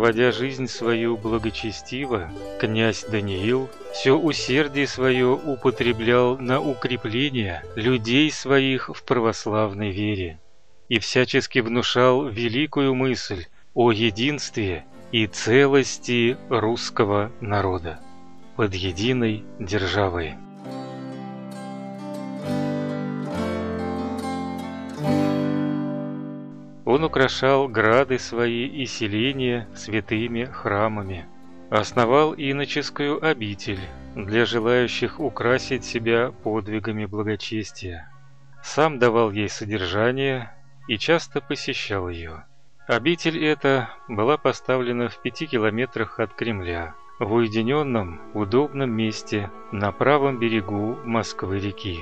проводя жизнь свою благочестиво, князь Даниил все усердие свое употреблял на укрепление людей своих в православной вере и всячески внушал великую мысль о единстве и целости русского народа под единой державой. Он украшал грады свои и селения святыми храмами, основал иноческую обитель для желающих украсить себя подвигами благочестия, сам давал ей содержание и часто посещал ее. Обитель эта была поставлена в 5 километрах от Кремля, в уединенном, удобном месте на правом берегу Москвы-реки.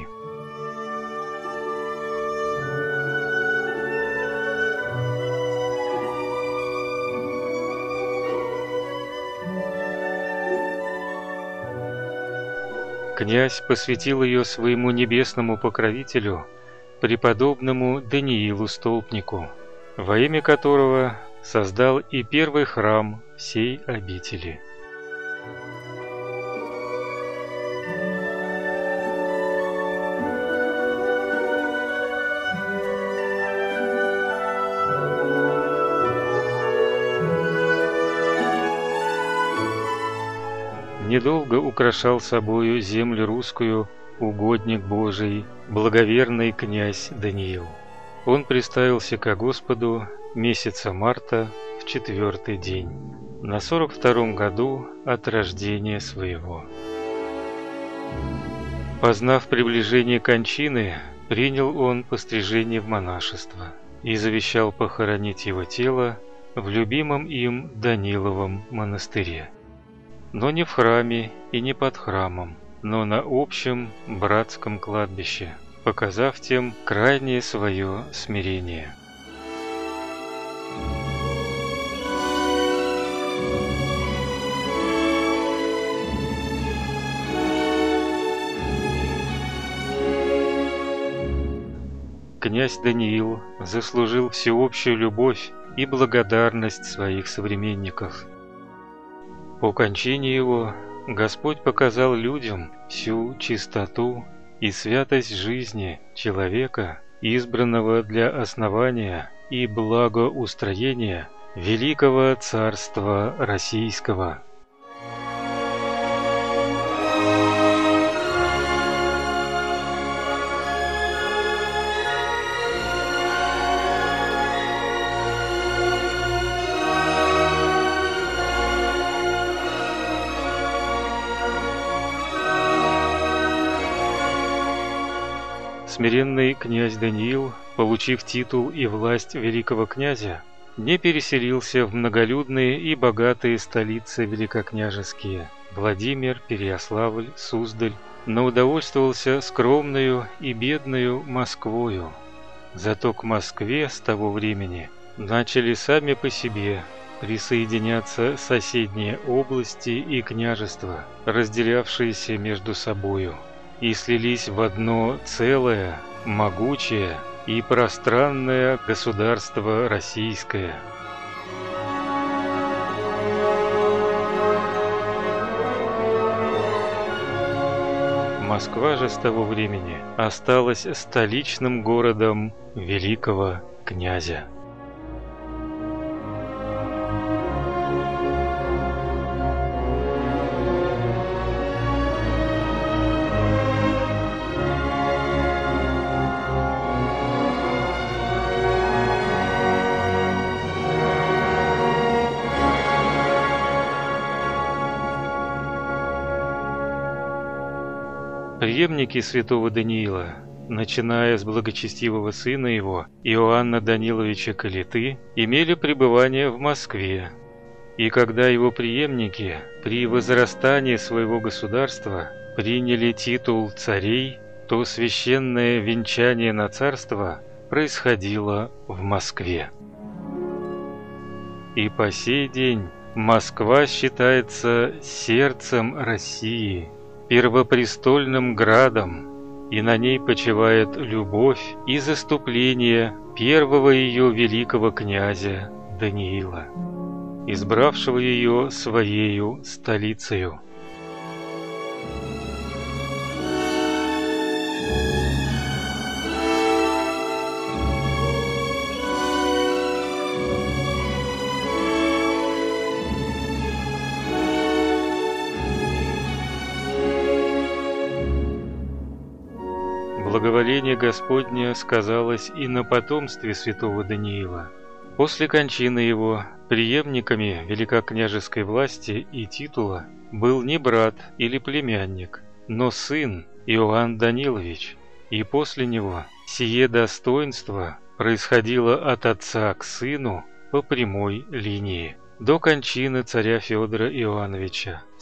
Князь посвятил ее своему небесному покровителю, преподобному Даниилу Столпнику, во имя которого создал и первый храм всей обители. Недолго украшал собою землю русскую угодник Божий, благоверный князь Даниил. Он приставился ко Господу месяца марта в 4-й день, на 42-м году от рождения своего. Познав приближение кончины, принял он пострижение в монашество и завещал похоронить его тело в любимом им Даниловом монастыре. Но не в храме и не под храмом, но на общем братском кладбище, показав тем крайнее свое смирение. Князь Даниил заслужил всеобщую любовь и благодарность своих современников. По кончине его Господь показал людям всю чистоту и святость жизни человека, избранного для основания и благоустроения великого царства российского. Смиренный князь Даниил, получив титул и власть великого князя, не переселился в многолюдные и богатые столицы великокняжеские Владимир, Переяславль, Суздаль, но удовольствовался скромною и бедною Москвою. Зато к Москве с того времени начали сами по себе присоединяться соседние области и княжества, разделявшиеся между собою, и слились в одно целое, могучее и пространное государство российское. Москва же с того времени осталась столичным городом великого князя. Преемники святого Даниила, начиная с благочестивого сына его, Иоанна Даниловича Калиты, имели пребывание в Москве. И когда его преемники при возрастании своего государства приняли титул царей, то священное венчание на царство происходило в Москве. И по сей день Москва считается сердцем России, первопрестольным градом, и на ней почивает любовь и заступление первого ее великого князя Даниила. избравшего ее своею столицею. Благоволение Господне сказалось и на потомстве святого Даниила. После кончины его преемниками великокняжеской власти и титула был не брат или племянник, но сын Иоанн Данилович, и после него сие достоинство происходило от отца к сыну по прямой линии до кончины царя Федора Иоанновича в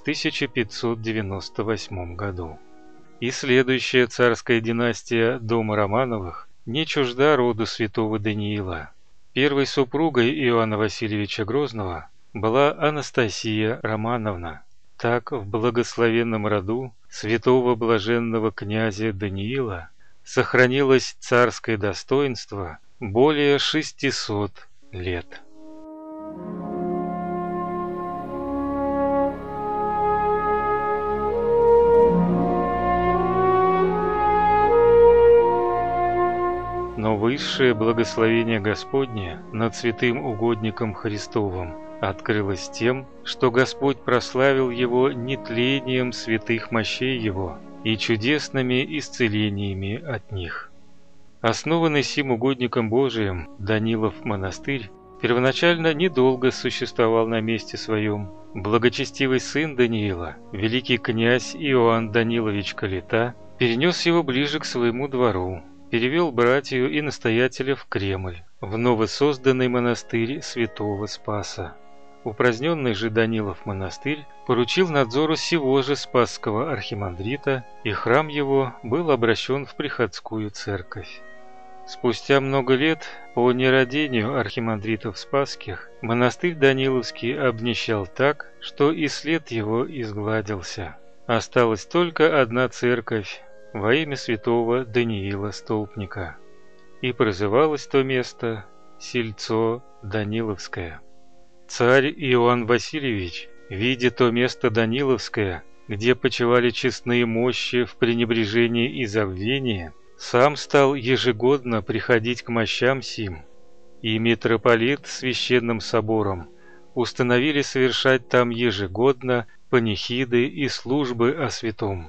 1598 году. И следующая царская династия дома Романовых не чужда роду святого Даниила. Первой супругой Иоанна Васильевича Грозного была Анастасия Романовна. Так в благословенном роду святого блаженного князя Даниила сохранилось царское достоинство более 600 лет. Но высшее благословение Господне над святым угодником Христовым открылось тем, что Господь прославил его нетлением святых мощей его и чудесными исцелениями от них. Основанный сим угодником Божиим Данилов монастырь первоначально недолго существовал на месте своем. Благочестивый сын Даниила, великий князь Иоанн Данилович Калита, перенес его ближе к своему двору, перевел братью и настоятеля в Кремль, в новосозданный монастырь святого Спаса. Упраздненный же Данилов монастырь поручил надзору сего же спасского архимандрита, и храм его был обращен в приходскую церковь. Спустя много лет по нерадению архимандритов спасских монастырь Даниловский обнищал так, что и след его изгладился. Осталась только одна церковь во имя святого Даниила Столпника, и прозывалось то место Сельцо Даниловское. Царь Иоанн Васильевич, видя то место Даниловское, где почивали честные мощи в пренебрежении и забвении, сам стал ежегодно приходить к мощам сим, и митрополит священным собором установили совершать там ежегодно панихиды и службы о святом.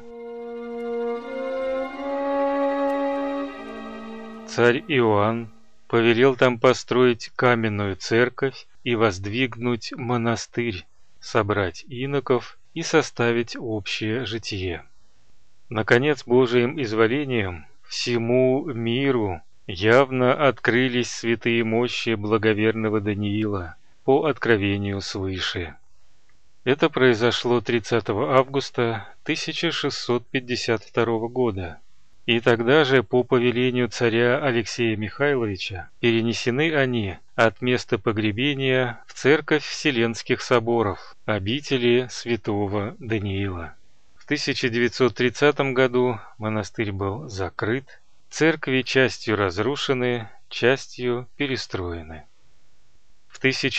Царь Иоанн повелел там построить каменную церковь и воздвигнуть монастырь, собрать иноков и составить общее житие. Наконец, Божиим изволением всему миру явно открылись святые мощи благоверного Даниила по откровению свыше. Это произошло 30 августа 1652 года. И тогда же по повелению царя Алексея Михайловича перенесены они от места погребения в церковь Вселенских соборов, обители святого Даниила. В 1930 году монастырь был закрыт, церкви частью разрушены, частью перестроены. В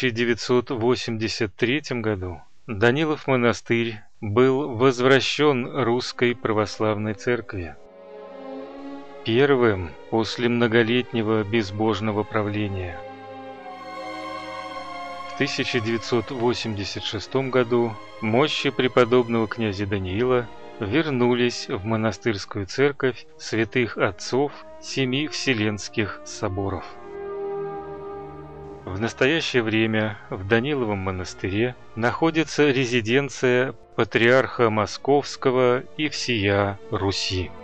1983 году Данилов монастырь был возвращен Русской Православной Церкви. Первым после многолетнего безбожного правления. В 1986 году мощи преподобного князя Даниила вернулись в монастырскую церковь святых отцов семи Вселенских соборов. В настоящее время в Даниловом монастыре находится резиденция патриарха Московского и всея Руси.